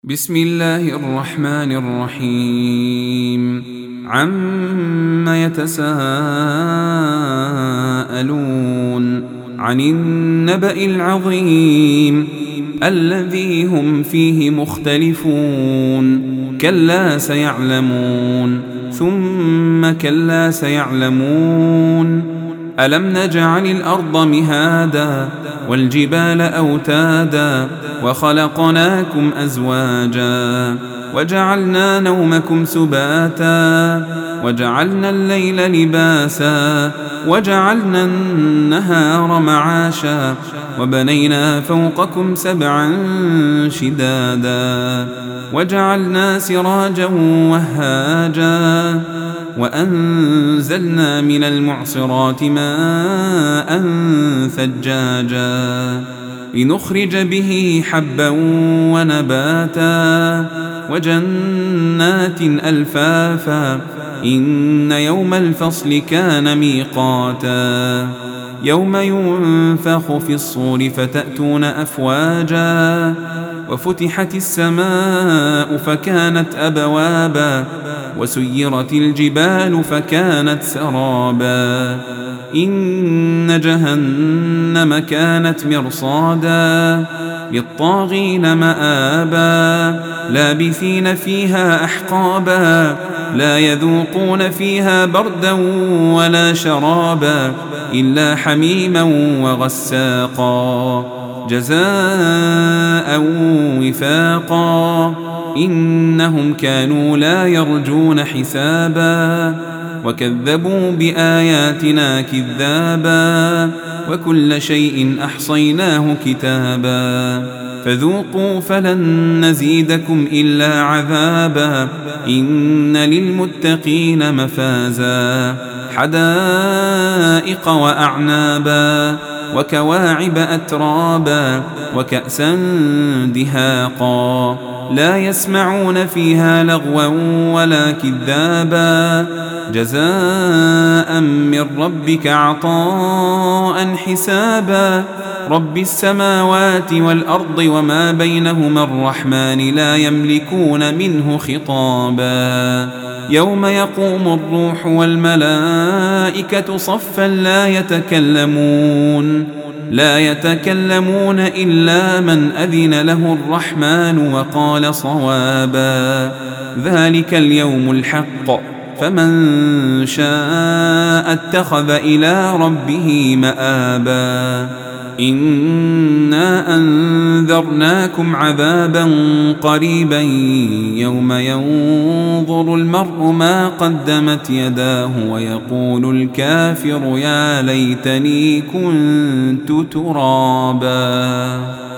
بسم الله الرحمن الرحيم عم يتساءلون عن النبأ العظيم الذي هم فيه مختلفون كلا سيعلمون ثم كلا سيعلمون ألم نجعل الأرض مهادا والجبال أوتادا وخلقناكم أزواجا وجعلنا نومكم سباتا وجعلنا الليل لباسا وجعلنا النهار معاشا وبنينا فوقكم سبعا شدادا وجعلنا سراجا وهاجا وأنزلنا من المعصرات ماء ثجاجا لنخرج به حبا ونباتا وجنات ألفافا إن يوم الفصل كان ميقاتا يوم ينفخ في الصور فتأتون أفواجا وفتحت السماء فكانت أبوابا وسيرت الجبال فكانت سرابا إن جهنم كانت مرصادا للطاغين مآبا لابثين فيها أحقابا لا يذوقون فيها بردا ولا شرابا إلا حميما وغساقا جزاء وفاقا إنهم كانوا لا يرجون حسابا وكذبوا بآياتنا كذابا وكل شيء أحصيناه كتابا فذوقوا فلن نزيدكم إلا عذابا إن للمتقين مفازا حدائق وأعنابا وكواعب أترابا وكأسا دهاقا لا يسمعون فيها لغوا ولا كذابا جزاء من ربك عطاء حسابا رب السماوات والأرض وما بينهما الرحمن لا يملكون منه خطابا يوم يقوم الروح والملائكة صفا لا يتكلمون إلا من أذن له الرحمن وقال صوابا ذلك اليوم الحق فمن شاء اتخذ إلى ربه مآبا إنا أنذرناكم عذابا قريبا يوم ينظر المرء ما قدمت يداه ويقول الكافر يا ليتني كنت ترابا.